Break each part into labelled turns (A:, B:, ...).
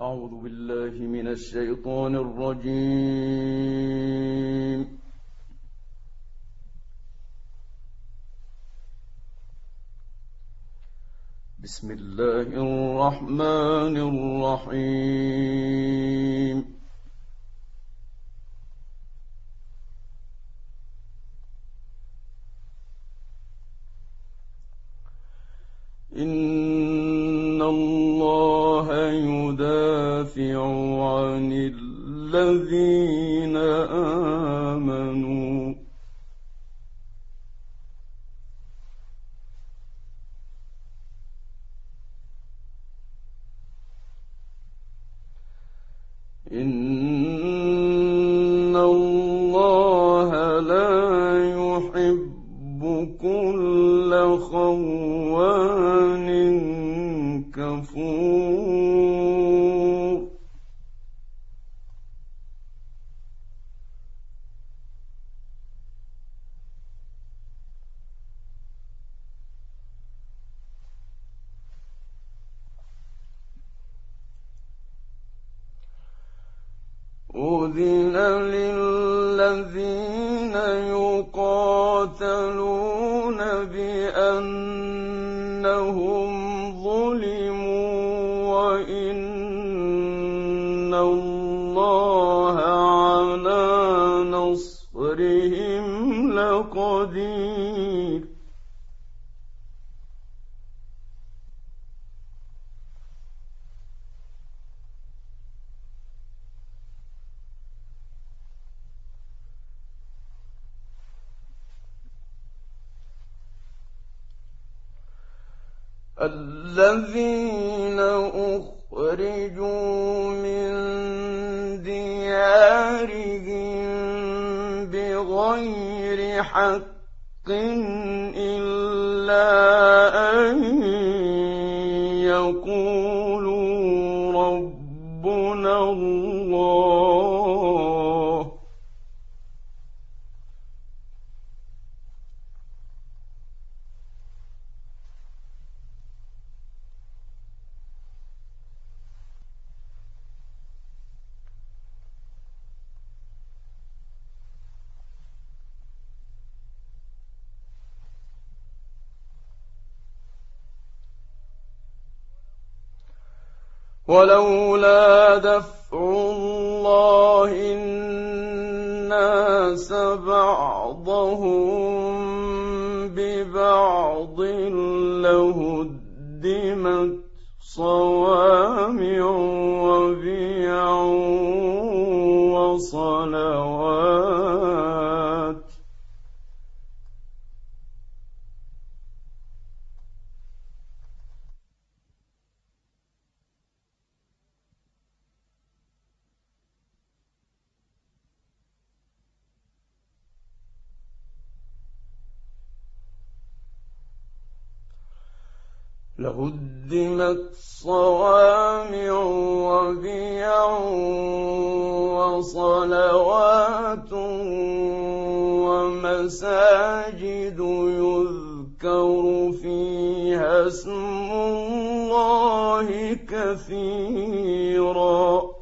A: أعوذ بالله من الشيطان الرجيم. بسم الله الرحمن الرحيم. إن الله يدافع عن الذين آمنوا إن الله لا يحب كل خوان كفور. أذن للذين يقاتلون بأنهم ظلموا وإن الله على نصرهم لقدير. الذين أخرجوا من ديارهم بغير حق إلا أن يقولوا ربنا الله. ولولا دفع الله الناس بعضهم ببعض لهدمت صوامع وبيع وصلوات لهدمت صوامع وبيع وصلوات ومساجد يذكر فيها اسم الله كثيرا.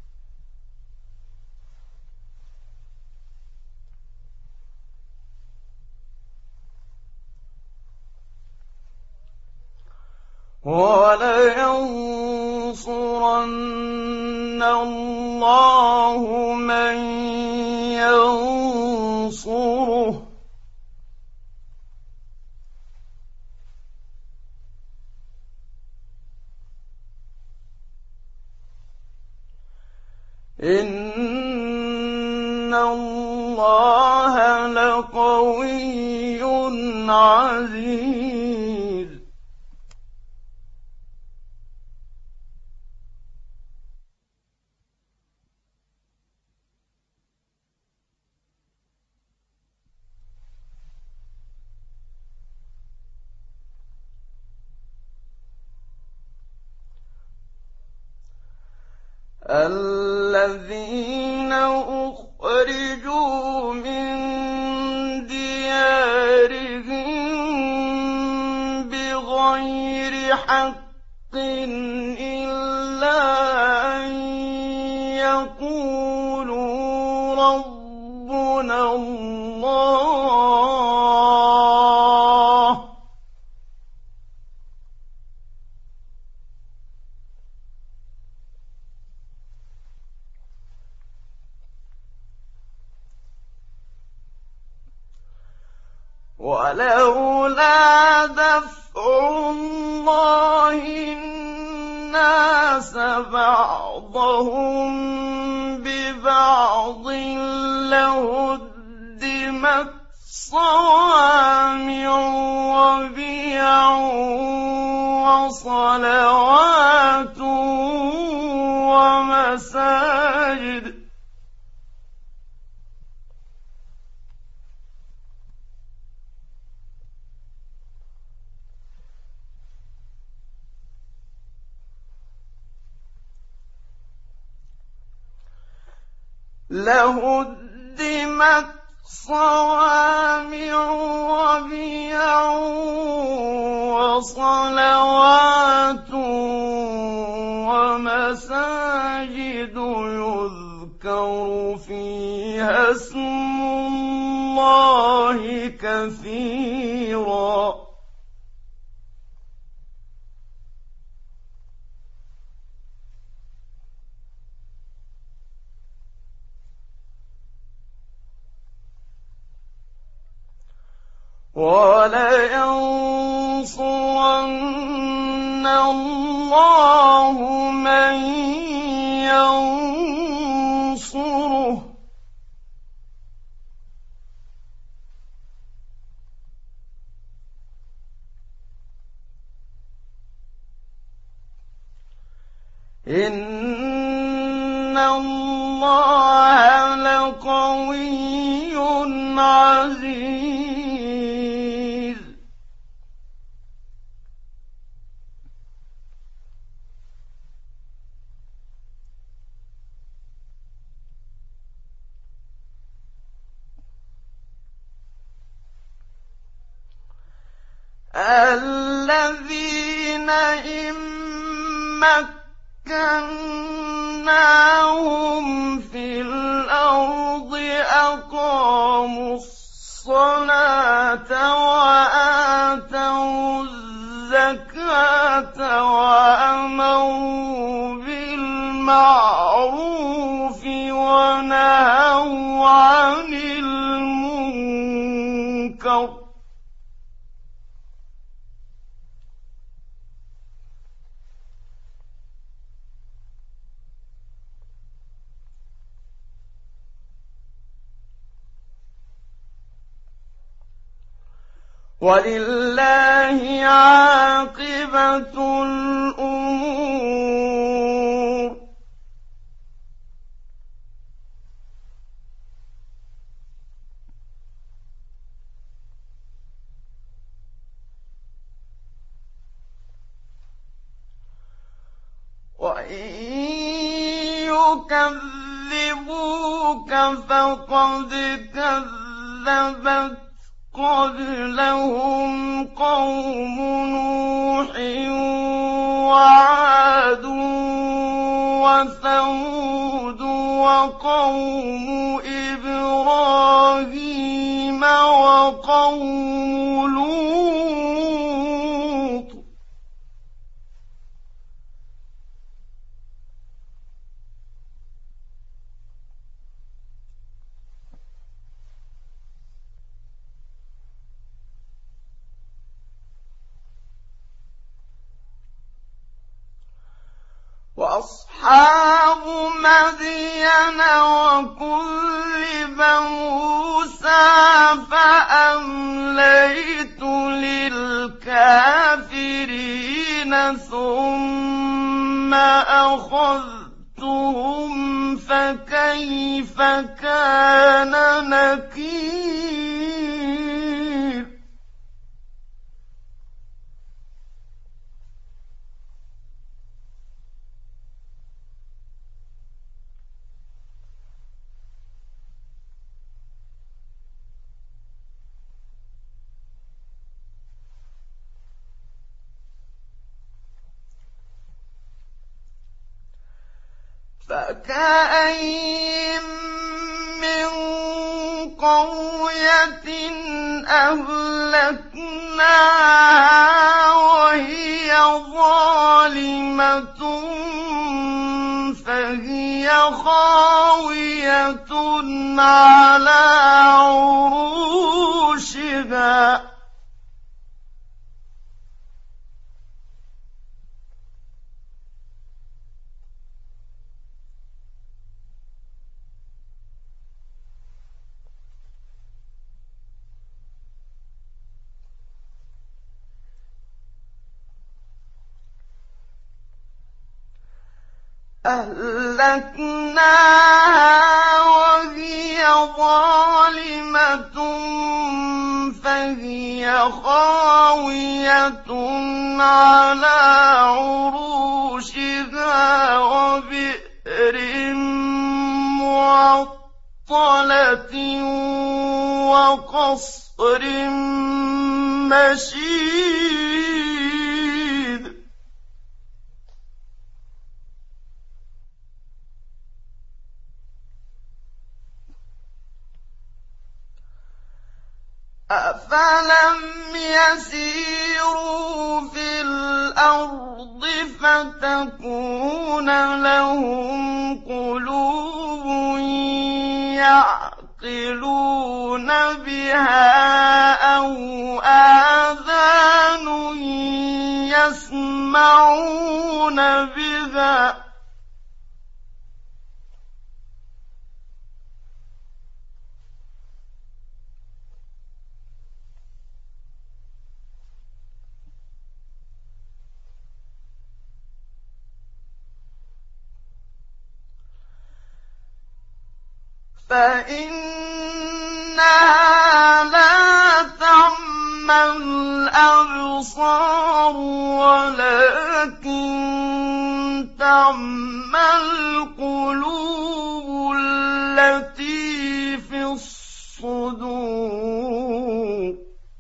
A: ولينصرن الله من ينصره إن الله لقوي عزيز. الذين أخرجوا من ديارهم بغير حق إلا يقولوا ربنا الله ولولا دفع الله الناس بعضهم ببعض لهدمت صوامع وبيع وصلوات ومساجد لهدمت صوامع وبيع وصلوات ومساجد يذكر فيها اسم الله كثيرا وَلَيَنصُرَنَّ اللَّهُ مَن يَنصُرُهُ ۗ إِنَّ اللَّهَ لَقَوِيٌّ عَزِيزٌ. الذين إن مكناهم في الأرض أقاموا الصلاة وآتوا الزكاة وأمروا بالمعروف ونهوا عن المنكر وَلِلَّهِ عَاقِبَةُ الْأُمُورِ. وَإِن يُكَذِّبُوكَ فَقَدْ كَذَّبَتْ قبلهم قوم نوح وعاد وثمود وقوم إبراهيم وقوم لوط وأصحاب مدين وكذب موسى فأمليت للكافرين ثم أخذتهم فكيف كان نكير. فكأين من قرية أهلكناها وهي ظالمة فهي خاوية على عروشها وهي ظالمة فهي خاوية على عروشها وبئر معطلة وقصر مشيد أفلم يسيروا في الأرض فتكون لهم قلوب يعقلون بها أو آذان يسمعون بها فإنها لا تعمى الأبصار ولكن تعمى القلوب التي في الصدور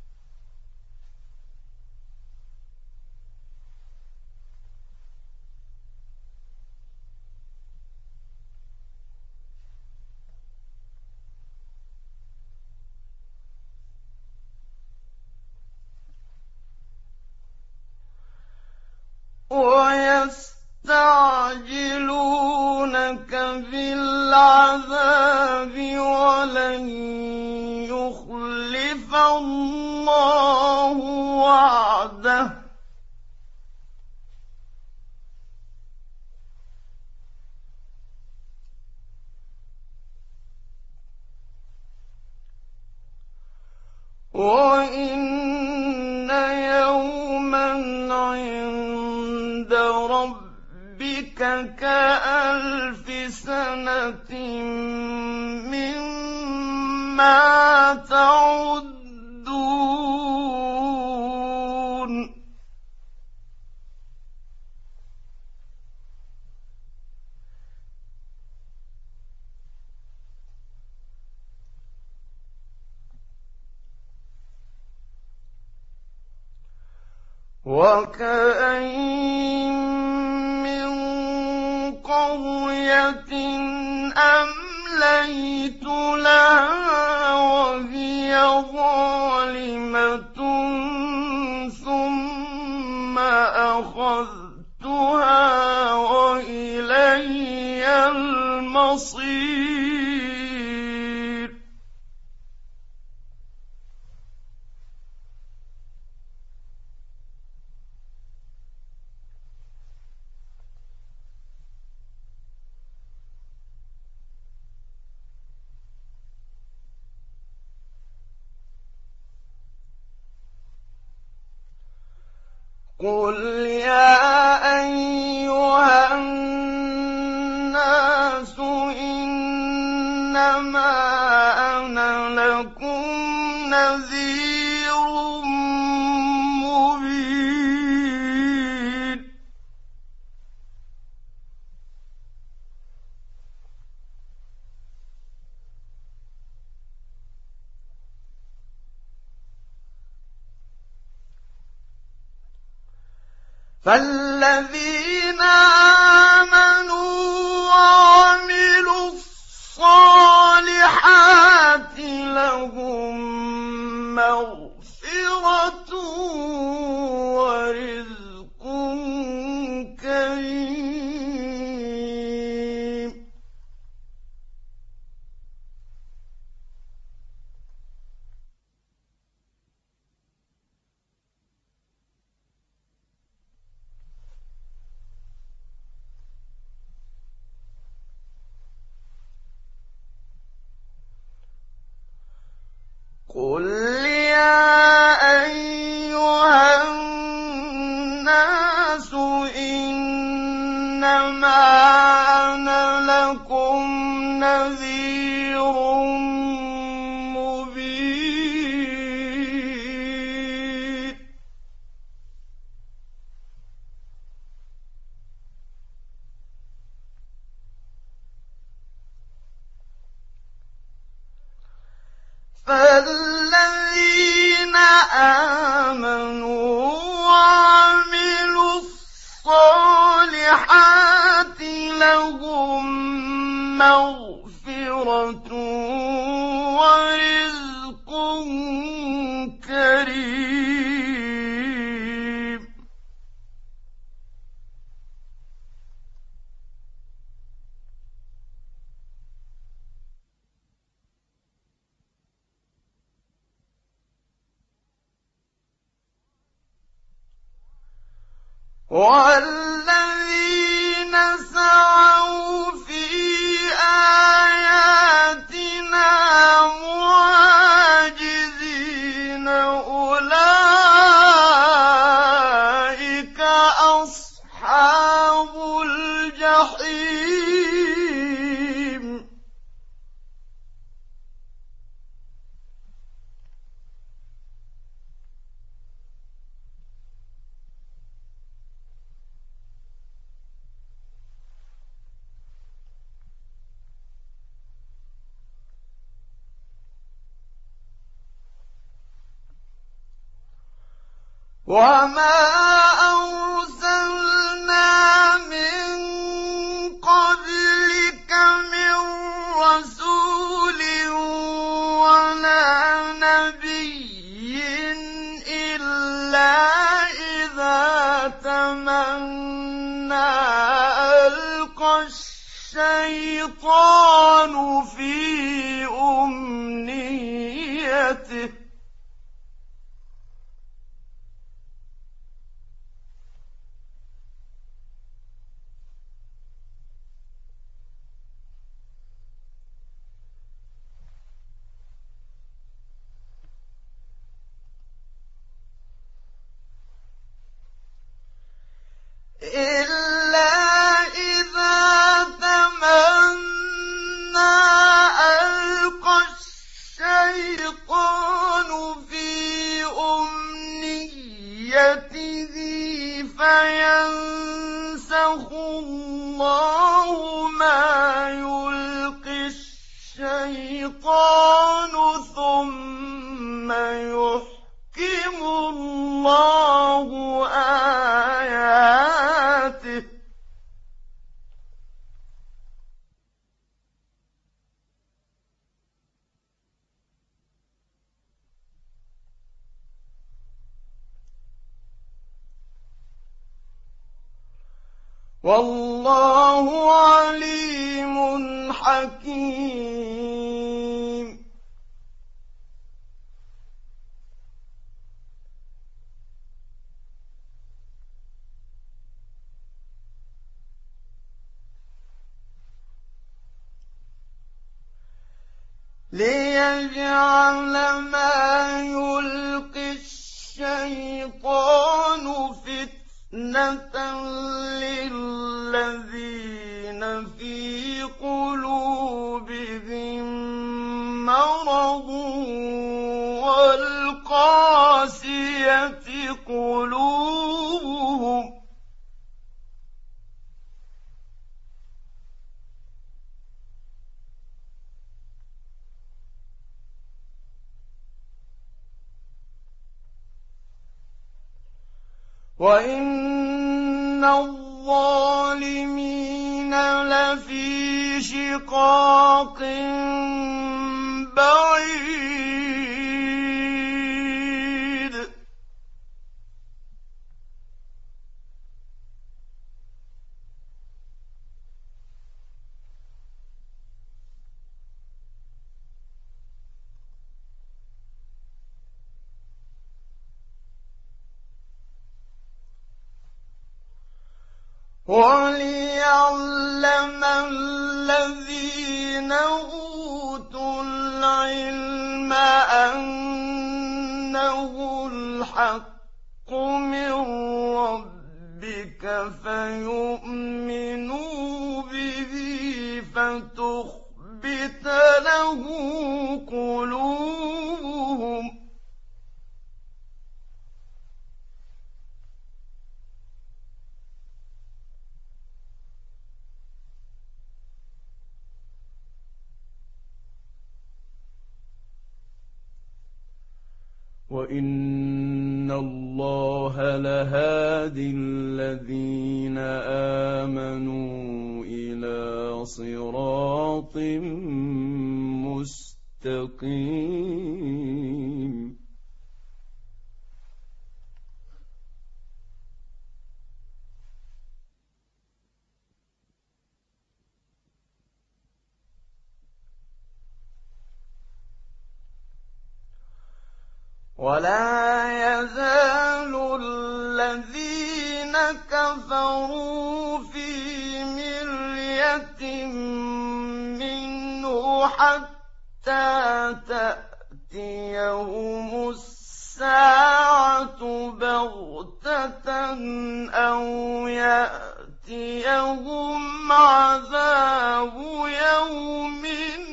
A: ويستعجلونك بالعذاب ولن يخلف الله وعده وإن يوما عند ربك كألف سنة مما تعدون وكأين من قرية أمليت لها وهي ظالمة ثم أخذتها وإلي المصير قل يا أيها الناس إنما أنا لكم نذير مبين فالذين آمنوا قل يا أيها الناس إنما أنا لكم نذير مبين فالذين آمنوا وعملوا الصالحات لهم مغفرة ورزق كريم والذين سعوا في آياتنا معاجزين أولئك أصحاب الجحيم وما أرسلنا من قبلك من رسول ولا نبي إلا إذا تمنى ألقى الشيطان في أمنيته إلا إذا تمنى ألقى الشيطان في أمنيته فينسخ الله ما يلقي الشيطان ثم يحكم الله آياته والله عليم حكيم ليجعل ما يلقي الشيطان فتنة للذين في قلوبهم مرض والقاسية قلوبهم وإن الظالمين لفي شقاق بعيد وليعلم الذين أوتوا العلم أن فيؤمنوا به فتخبت له قلوبهم وإن الله لهادي الذين آمنوا إلى صراط مستقيم ولا يزال الذين كفروا في مرية منه حتى تأتيهم الساعة بغتة أو يأتيهم عذاب يوم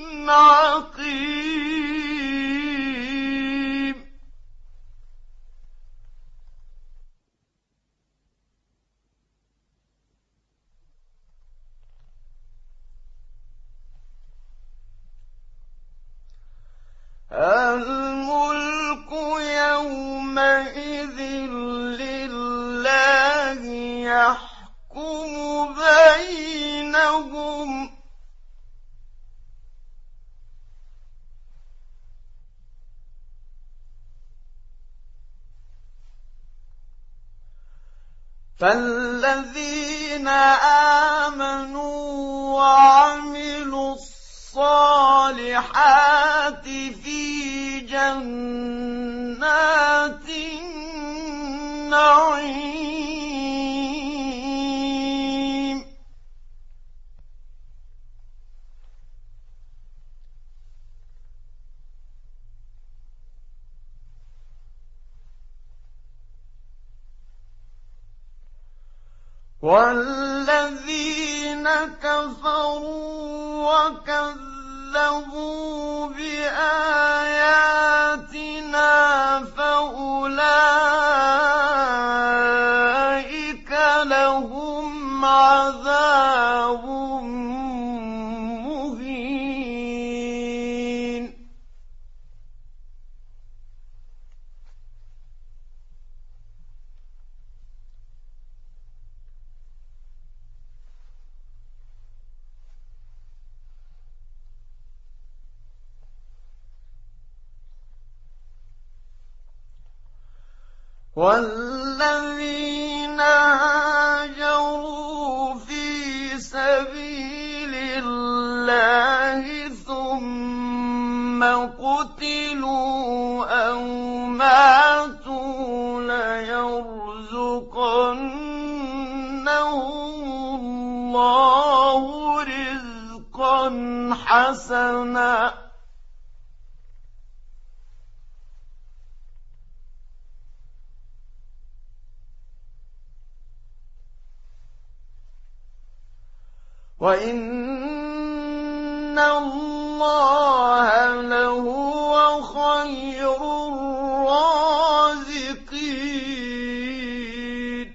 A: عقيم الملك يومئذ لله يحكم بينهم فالذين آمنوا وعملوا الصالحات في جنات النعيم والذين كفروا وكذبوا بآياتنا فأولئك لهم عذاب مهين والذين هاجروا في سبيل الله ثم قتلوا أو ماتوا ليرزقنهم الله رزقا حسنا وإن الله لهو خير الرازقين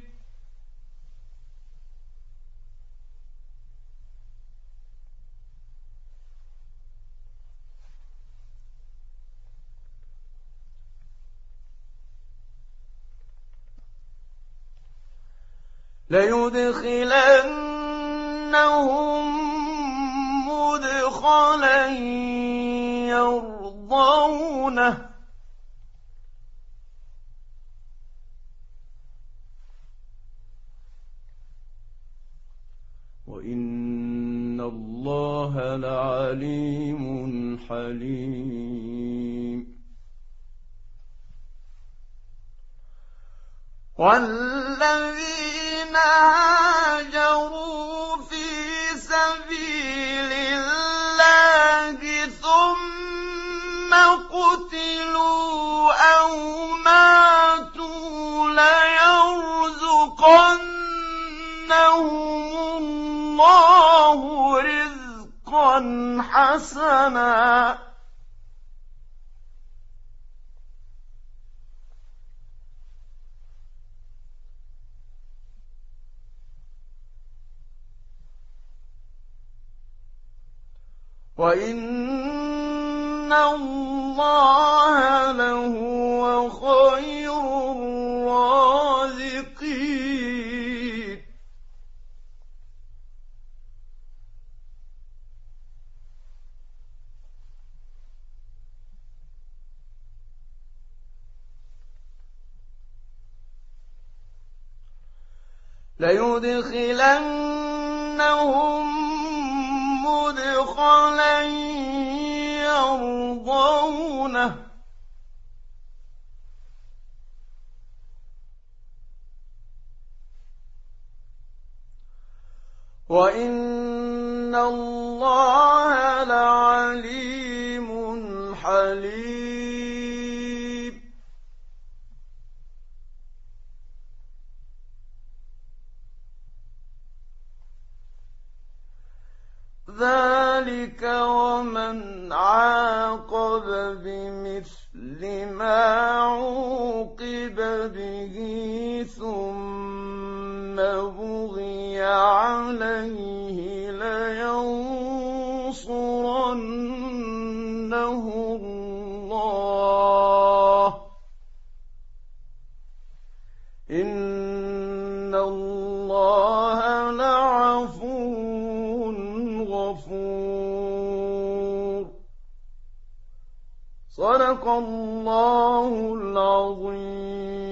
A: ليدخلنهم مدخلا يرضونه وإن الله لعليم حليم والذين هاجروا في سبيل الله ثم قتلوا أو ماتوا ليرزقنهم رزقا حسنا وَإِنَّ اللَّهَ لَهُوَ خَيْرُ الرَّازِقِينَ لَيُدْخِلَنَّهُم مُّدْخَلًا يَرْضَوْنَهُ وَإِنَّ اللَّهَ لَعَلِيمٌ حَلِيمٌ ذَلِكَ وَمَنْ عَاقَبَ بِمِثْلِ مَا عُوقِبَ بِهِ ثُمَّ بُغِيَ عَلَيْهِ لَيَنصُرَنَّهُ اللَّهُ إِنَّ اللَّهَ لَعَفُوٌّ غَفُورٌ صدق الله العظيم.